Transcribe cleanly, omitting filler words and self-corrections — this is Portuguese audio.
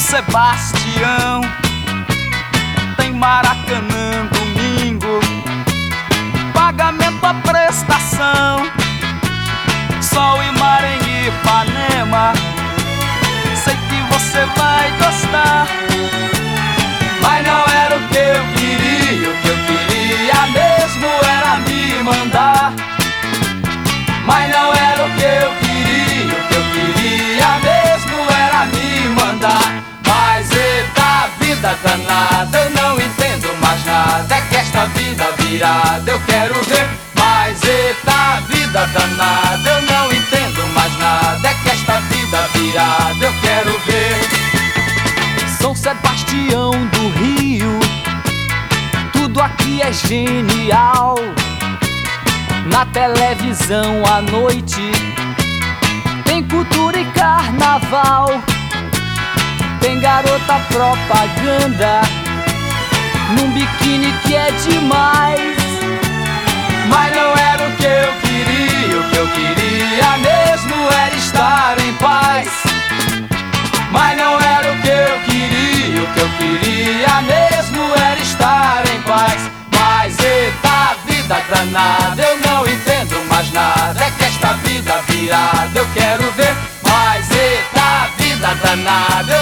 Sebastião, tem Maracanã domingo, pagamento a prestação, sol e mar em Ipanema, sei que você vai gostar. Mas não era o que eu queria, o que eu queria mesmo era me mandar. Mas não era o que eu queria, o que eu queria mesmo era me mandar. Mas eita vida danada, eu não entendo mais nada, é que esta vida virada eu quero ver. Mas eita vida danada, eu não entendo mais nada, é que esta vida virada eu quero ver. São Sebastião do Rio, tudo aqui é genial. Na televisão à noite tem cultura e carnaval, tem garota propaganda num biquíni que é demais. Mas não era o que eu queria, o que eu queria mesmo era estar em paz. Mas não era o que eu queria, o que eu queria mesmo era estar em paz. Mas eita vida danada, eu não entendo mais nada, é que esta vida virada eu quero ver. Mas eita vida danada,